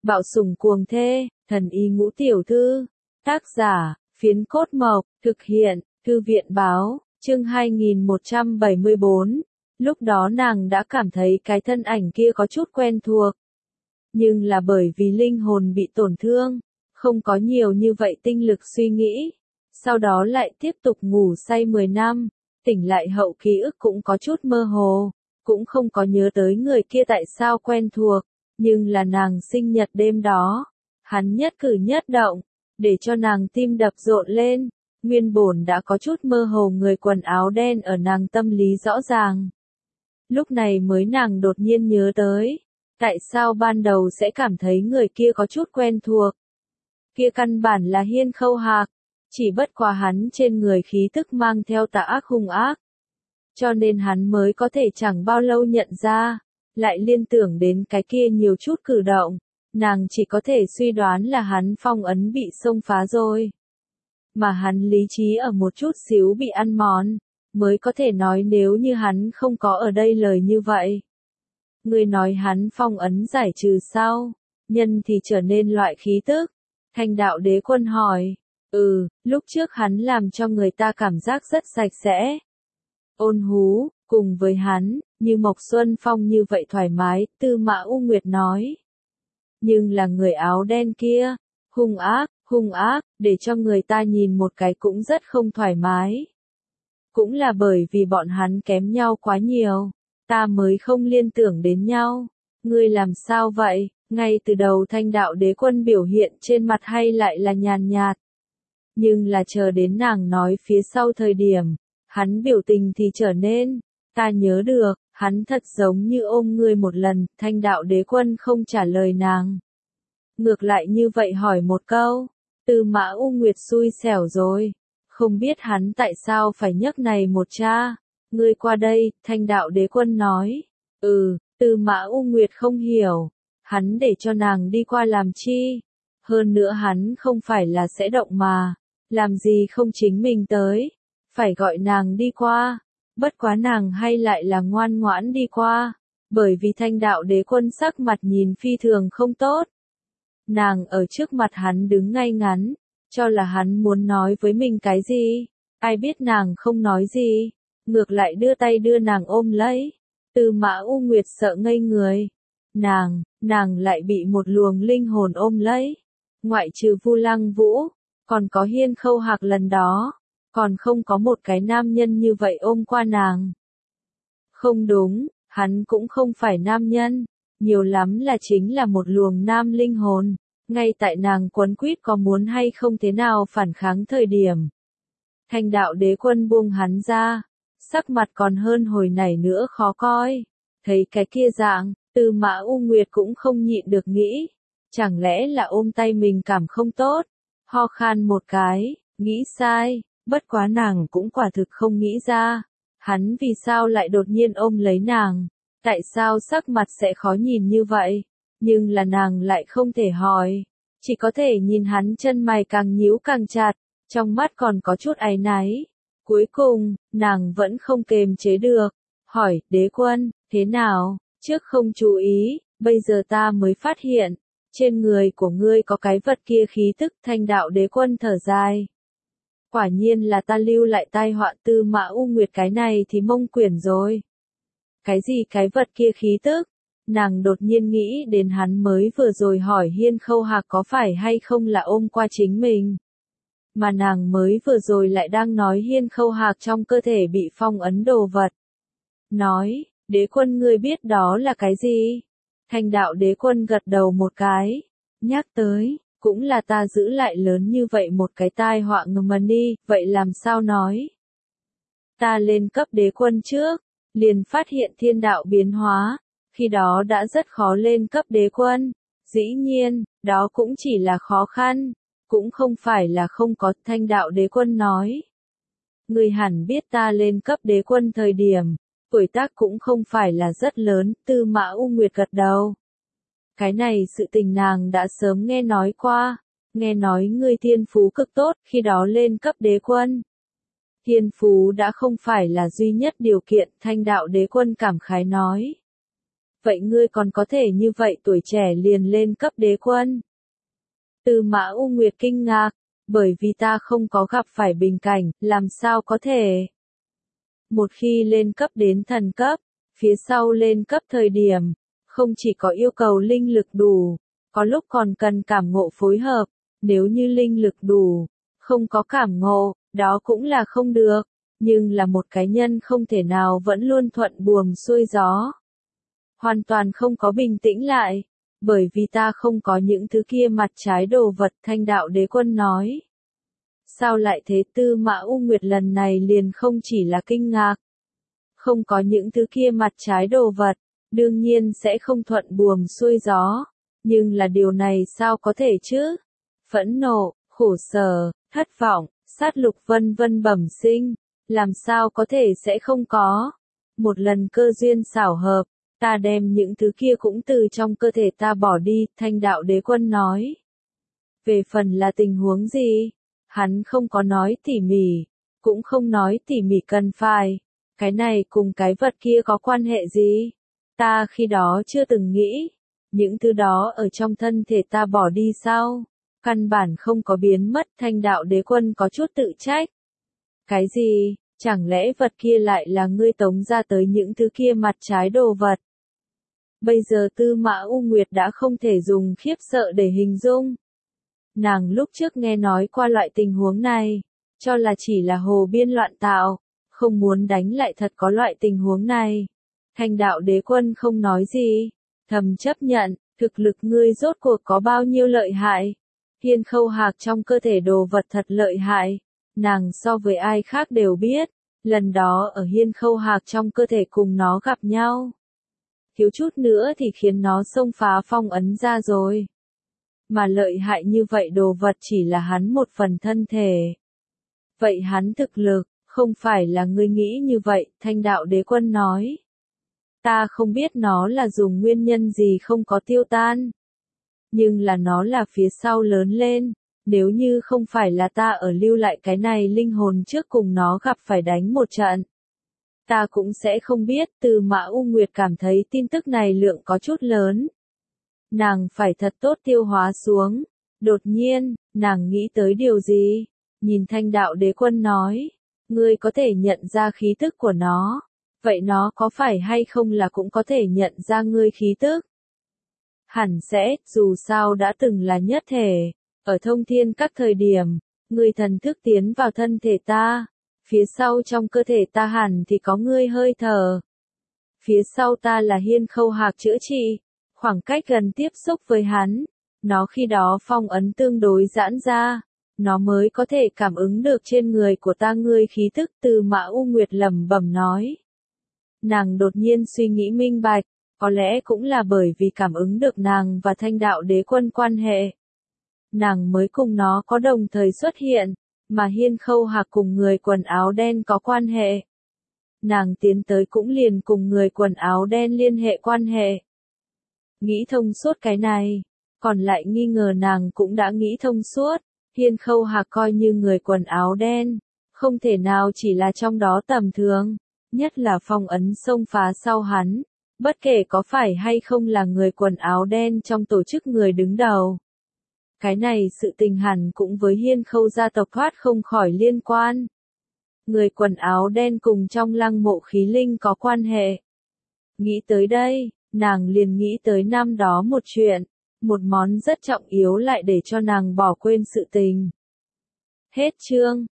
Bạo sủng cuồng thê, thần y ngũ tiểu thư. Tác giả, Phiến Cốt Mộc, thực hiện, Thư viện báo, chương 2174. Lúc đó nàng đã cảm thấy cái thân ảnh kia có chút quen thuộc. Nhưng là bởi vì linh hồn bị tổn thương, không có nhiều như vậy tinh lực suy nghĩ. Sau đó lại tiếp tục ngủ say 10 năm, tỉnh lại hậu ký ức cũng có chút mơ hồ, cũng không có nhớ tới người kia tại sao quen thuộc, nhưng là nàng sinh nhật đêm đó, hắn nhất cử nhất động, để cho nàng tim đập rộn lên, nguyên bổn đã có chút mơ hồ người quần áo đen ở nàng tâm lý rõ ràng. Lúc này mới nàng đột nhiên nhớ tới, tại sao ban đầu sẽ cảm thấy người kia có chút quen thuộc. Kia căn bản là Hiên Khâu Hạc, chỉ bất quá hắn trên người khí tức mang theo tà ác hung ác. Cho nên hắn mới có thể chẳng bao lâu nhận ra, lại liên tưởng đến cái kia nhiều chút cử động, nàng chỉ có thể suy đoán là hắn phong ấn bị xông phá rồi. Mà hắn lý trí ở một chút xíu bị ăn mòn, mới có thể nói nếu như hắn không có ở đây lời như vậy. Người nói hắn phong ấn giải trừ sau, nhân thì trở nên loại khí tức. Thanh đạo đế quân hỏi, lúc trước hắn làm cho người ta cảm giác rất sạch sẽ. Ôn hú, cùng với hắn, như Mộc Xuân Phong như vậy thoải mái, Tư Mã U Nguyệt nói. Nhưng là người áo đen kia, hung ác, để cho người ta nhìn một cái cũng rất không thoải mái. Cũng là bởi vì bọn hắn kém nhau quá nhiều, ta mới không liên tưởng đến nhau. Ngươi làm sao vậy? Ngay từ đầu Thanh đạo đế quân biểu hiện trên mặt hay lại là nhàn nhạt. Nhưng là chờ đến nàng nói phía sau thời điểm, hắn biểu tình thì trở nên, ta nhớ được, hắn thật giống như ôm ngươi một lần, Thanh đạo đế quân không trả lời nàng. Ngược lại như vậy hỏi một câu, Tư Mã U Nguyệt xui xẻo rồi, không biết hắn tại sao phải nhấc này một cha, ngươi qua đây, Thanh đạo đế quân nói, Tư Mã U Nguyệt không hiểu, hắn để cho nàng đi qua làm chi, hơn nữa hắn không phải là sẽ động mà, làm gì không chính mình tới, phải gọi nàng đi qua, bất quá nàng hay lại là ngoan ngoãn đi qua, bởi vì Thanh đạo đế quân sắc mặt nhìn phi thường không tốt. Nàng ở trước mặt hắn đứng ngay ngắn, cho là hắn muốn nói với mình cái gì, ai biết nàng không nói gì, ngược lại đưa tay đưa nàng ôm lấy. Tư Mã U Nguyệt sợ ngây người, nàng lại bị một luồng linh hồn ôm lấy, ngoại trừ Vu Lăng Vũ, còn có Hiên Khâu Hạc lần đó, còn không có một cái nam nhân như vậy ôm qua nàng. Không đúng, hắn cũng không phải nam nhân, nhiều lắm là chính là một luồng nam linh hồn, ngay tại nàng quấn quýt có muốn hay không thế nào phản kháng thời điểm. Thanh đạo đế quân buông hắn ra, sắc mặt còn hơn hồi nãy nữa khó coi, thấy cái kia dạng, Tư Mã U Nguyệt cũng không nhịn được nghĩ, chẳng lẽ là ôm tay mình cảm không tốt, ho khan một cái, nghĩ sai, bất quá nàng cũng quả thực không nghĩ ra, hắn vì sao lại đột nhiên ôm lấy nàng, tại sao sắc mặt sẽ khó nhìn như vậy, nhưng là nàng lại không thể hỏi, chỉ có thể nhìn hắn chân mày càng nhíu càng chặt, trong mắt còn có chút áy náy. Cuối cùng, nàng vẫn không kềm chế được, hỏi, đế quân, thế nào, trước không chú ý, bây giờ ta mới phát hiện, trên người của ngươi có cái vật kia khí tức. Thanh đạo đế quân thở dài. Quả nhiên là ta lưu lại tai họa Tư Mã U Nguyệt cái này thì mông quyển rồi. Cái gì cái vật kia khí tức? Nàng đột nhiên nghĩ đến hắn mới vừa rồi hỏi Hiên Khâu Hạc có phải hay không là ôm qua chính mình. Mà nàng mới vừa rồi lại đang nói Hiên Khâu Hạc trong cơ thể bị phong ấn đồ vật. Nói, đế quân ngươi biết đó là cái gì? Thanh đạo đế quân gật đầu một cái, nhắc tới, cũng là ta giữ lại lớn như vậy một cái tai họa ngầm đi, vậy làm sao nói? Ta lên cấp đế quân trước, liền phát hiện thiên đạo biến hóa, khi đó đã rất khó lên cấp đế quân, dĩ nhiên, đó cũng chỉ là khó khăn, cũng không phải là không có. Thanh đạo đế quân nói. Người hẳn biết ta lên cấp đế quân thời điểm, tuổi tác cũng không phải là rất lớn, Tư Mã U Nguyệt gật đầu. Cái này sự tình nàng đã sớm nghe nói qua, nghe nói ngươi thiên phú cực tốt khi đó lên cấp đế quân. Thiên phú đã không phải là duy nhất điều kiện, Thanh đạo đế quân cảm khái nói. vậy ngươi còn có thể như vậy tuổi trẻ liền lên cấp đế quân. Tư Mã U Nguyệt kinh ngạc, bởi vì ta không có gặp phải bình cảnh, làm sao có thể. Một khi lên cấp đến thần cấp, phía sau lên cấp thời điểm, không chỉ có yêu cầu linh lực đủ, có lúc còn cần cảm ngộ phối hợp, nếu như linh lực đủ, không có cảm ngộ, đó cũng là không được, nhưng là một cá nhân không thể nào vẫn luôn thuận buồm xuôi gió. Hoàn toàn không có bình tĩnh lại, bởi vì ta không có những thứ kia mặt trái đồ vật, Thanh đạo đế quân nói. Sao lại thế? Tư Mã U Nguyệt lần này liền không chỉ là kinh ngạc. Không có những thứ kia mặt trái đồ vật, đương nhiên sẽ không thuận buồm xuôi gió, nhưng là điều này sao có thể chứ? Phẫn nộ, khổ sở, thất vọng, sát lục vân vân bẩm sinh, làm sao có thể sẽ không có? Một lần cơ duyên xảo hợp, ta đem những thứ kia cũng từ trong cơ thể ta bỏ đi, Thanh đạo đế quân nói. Về phần là tình huống gì? Hắn không có nói tỉ mỉ, cũng không nói tỉ mỉ cần phải. Cái này cùng cái vật kia có quan hệ gì? Ta khi đó chưa từng nghĩ. Những thứ đó ở trong thân thể ta bỏ đi sao? Căn bản không có biến mất, Thanh đạo đế quân có chút tự trách. Cái gì? Chẳng lẽ vật kia lại là ngươi tống ra tới những thứ kia mặt trái đồ vật? Bây giờ Tư Mã U Nguyệt đã không thể dùng khiếp sợ để hình dung. Nàng lúc trước nghe nói qua loại tình huống này, cho là chỉ là hồ biên loạn tạo, không muốn đánh lại thật có loại tình huống này. Thanh đạo đế quân không nói gì, thầm chấp nhận, thực lực ngươi rốt cuộc có bao nhiêu lợi hại. Hiên Khâu Hạc trong cơ thể đồ vật thật lợi hại, nàng so với ai khác đều biết, lần đó ở Hiên Khâu Hạc trong cơ thể cùng nó gặp nhau. Thiếu chút nữa thì khiến nó xông phá phong ấn ra rồi. Mà lợi hại như vậy đồ vật chỉ là hắn một phần thân thể. Vậy hắn thực lực, không phải là ngươi nghĩ như vậy, Thanh đạo đế quân nói. Ta không biết nó là dùng nguyên nhân gì không có tiêu tan. Nhưng là nó là phía sau lớn lên, nếu như không phải là ta ở lưu lại cái này linh hồn trước cùng nó gặp phải đánh một trận. Ta cũng sẽ không biết. Tư Mã U Nguyệt cảm thấy tin tức này lượng có chút lớn. Nàng phải thật tốt tiêu hóa xuống. Đột nhiên, nàng nghĩ tới điều gì? Nhìn Thanh đạo đế quân nói, ngươi có thể nhận ra khí tức của nó. Vậy nó có phải hay không là cũng có thể nhận ra ngươi khí tức? Hẳn sẽ, dù sao đã từng là nhất thể. Ở thông thiên các thời điểm, ngươi thần thức tiến vào thân thể ta. Phía sau trong cơ thể ta hẳn thì có ngươi hơi thở. Phía sau ta là Hiên Khâu Hạc chữa trị. Khoảng cách gần tiếp xúc với hắn, nó khi đó phong ấn tương đối giãn ra, nó mới có thể cảm ứng được trên người của ta ngươi khí tức. Tư Mã U Nguyệt lẩm bẩm nói. Nàng đột nhiên suy nghĩ minh bạch, có lẽ cũng là bởi vì cảm ứng được nàng và Thanh đạo đế quân quan hệ. Nàng mới cùng nó có đồng thời xuất hiện, mà Hiên Khâu Hạc cùng người quần áo đen có quan hệ. Nàng tiến tới cũng liền cùng người quần áo đen liên hệ quan hệ. Nghĩ thông suốt cái này, còn lại nghi ngờ nàng cũng đã nghĩ thông suốt. Hiên Khâu Hạc coi như người quần áo đen, không thể nào chỉ là trong đó tầm thường, nhất là phong ấn xông phá sau hắn, bất kể có phải hay không là người quần áo đen trong tổ chức người đứng đầu. Cái này sự tình hẳn cũng với Hiên Khâu gia tộc thoát không khỏi liên quan. Người quần áo đen cùng trong lăng mộ khí linh có quan hệ. Nghĩ tới đây, nàng liền nghĩ tới năm đó một chuyện, một món rất trọng yếu lại để cho nàng bỏ quên sự tình. Hết chương.